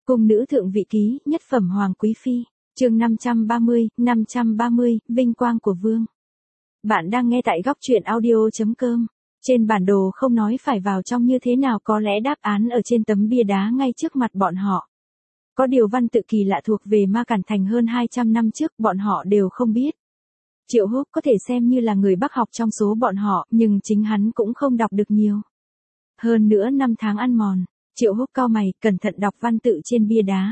Cung nữ thượng vị ký, nhất phẩm hoàng quý phi, chương 530, vinh quang của vương. Bạn đang nghe tại góc truyện audio.com. Trên bản đồ không nói phải vào trong như thế nào, có lẽ đáp án ở trên tấm bia đá ngay trước mặt bọn họ. Có điều văn tự kỳ lạ thuộc về Ma Cản Thành hơn 200 năm trước, bọn họ đều không biết. Triệu Húc có thể xem như là người Bắc học trong số bọn họ, nhưng chính hắn cũng không đọc được nhiều. Hơn nữa năm tháng ăn mòn, Triệu Húc cau mày, cẩn thận đọc văn tự trên bia đá.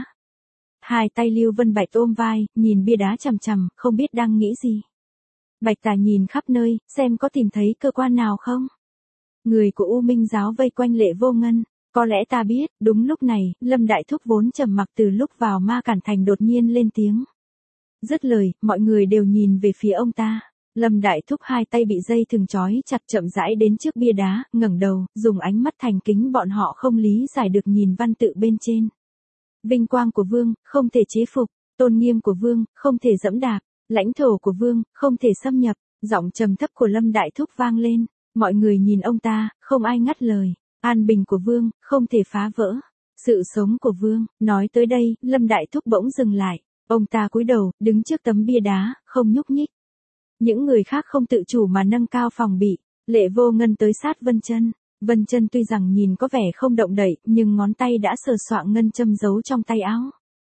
Hai tay Lưu Vân Bạch ôm vai, nhìn bia đá chằm chằm, không biết đang nghĩ gì. Bạch Tà nhìn khắp nơi, xem có tìm thấy cơ quan nào không. Người của U Minh giáo vây quanh Lệ Vô Ngân. Có lẽ ta biết. Đúng lúc này, Lâm Đại Thúc vốn trầm mặc từ lúc vào Ma Cản Thành đột nhiên lên tiếng. Dứt lời, mọi người đều nhìn về phía ông ta. Lâm Đại Thúc hai tay bị dây thừng trói chặt, chậm rãi đến trước bia đá, ngẩng đầu, dùng ánh mắt thành kính bọn họ không lý giải được nhìn văn tự bên trên. Vinh quang của vương, không thể chế phục, tôn nghiêm của vương, không thể dẫm đạp, lãnh thổ của vương, không thể xâm nhập. Giọng trầm thấp của Lâm Đại Thúc vang lên, mọi người nhìn ông ta, không ai ngắt lời. An bình của vương, không thể phá vỡ. Sự sống của vương. Nói tới đây, Lâm Đại Thúc bỗng dừng lại. Ông ta cúi đầu, đứng trước tấm bia đá, không nhúc nhích. Những người khác không tự chủ mà nâng cao phòng bị. Lệ Vô Ngân tới sát Vân Chân. Vân Chân tuy rằng nhìn có vẻ không động đậy, nhưng ngón tay đã sờ soạng ngân châm giấu trong tay áo.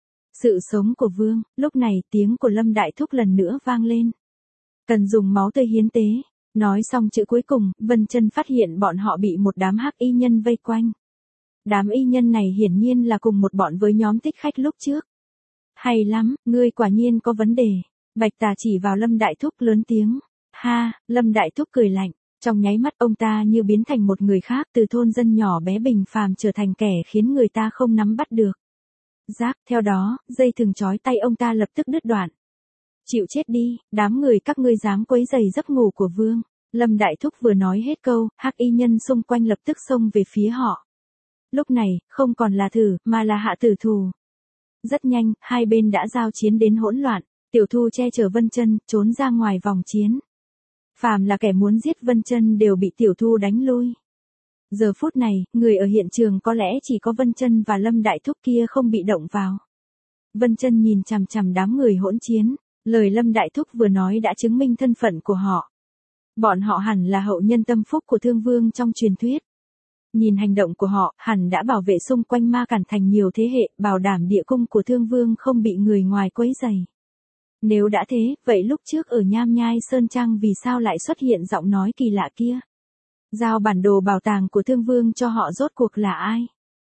Sự sống của vương. Lúc này tiếng của Lâm Đại Thúc lần nữa vang lên. Cần dùng máu tươi hiến tế. Nói xong chữ cuối cùng, Vân Chân phát hiện bọn họ bị một đám hắc y nhân vây quanh. Đám y nhân này hiển nhiên là cùng một bọn với nhóm Thích Khách lúc trước. Hay lắm, ngươi quả nhiên có vấn đề. Bạch Tà chỉ vào Lâm Đại Thúc lớn tiếng. Ha, Lâm Đại Thúc cười lạnh. Trong nháy mắt ông ta như biến thành một người khác, từ thôn dân nhỏ bé bình phàm trở thành kẻ khiến người ta không nắm bắt được. Giáp, theo đó, dây thừng trói tay ông ta lập tức đứt đoạn. Chịu chết đi, đám người các ngươi dám quấy rầy giấc ngủ của vương. Lâm Đại Thúc vừa nói hết câu, hắc y nhân xung quanh lập tức xông về phía họ. Lúc này, không còn là thử, mà là hạ tử thù. Rất nhanh, hai bên đã giao chiến đến hỗn loạn. Tiểu Thu che chở Vân Chân, trốn ra ngoài vòng chiến. Phàm là kẻ muốn giết Vân Chân đều bị Tiểu Thu đánh lui. Giờ phút này, người ở hiện trường có lẽ chỉ có Vân Chân và Lâm Đại Thúc kia không bị động vào. Vân Chân nhìn chằm chằm đám người hỗn chiến. Lời Lâm Đại Thúc vừa nói đã chứng minh thân phận của họ. Bọn họ hẳn là hậu nhân tâm phúc của Thương Vương trong truyền thuyết. Nhìn hành động của họ, hẳn đã bảo vệ xung quanh Ma Cản Thành nhiều thế hệ, bảo đảm địa cung của Thương Vương không bị người ngoài quấy rầy. Nếu đã thế, vậy lúc trước ở Nham Nhai Sơn Trang vì sao lại xuất hiện giọng nói kỳ lạ kia? Giao bản đồ bảo tàng của Thương Vương cho họ rốt cuộc là ai?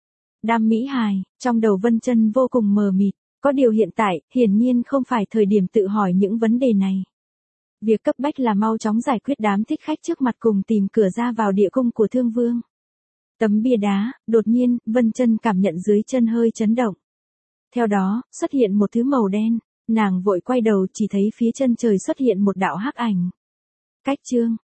Đam Mỹ Hài, trong đầu Vân Chân vô cùng mờ mịt. Có điều hiện tại, hiển nhiên không phải thời điểm tự hỏi những vấn đề này. Việc cấp bách là mau chóng giải quyết đám thích khách trước mặt cùng tìm cửa ra vào địa cung của Thương Vương. Tấm bia đá, đột nhiên, Vân Chân cảm nhận dưới chân hơi chấn động. Theo đó, xuất hiện một thứ màu đen, nàng vội quay đầu chỉ thấy phía chân trời xuất hiện một đạo hắc ảnh. Cách chương,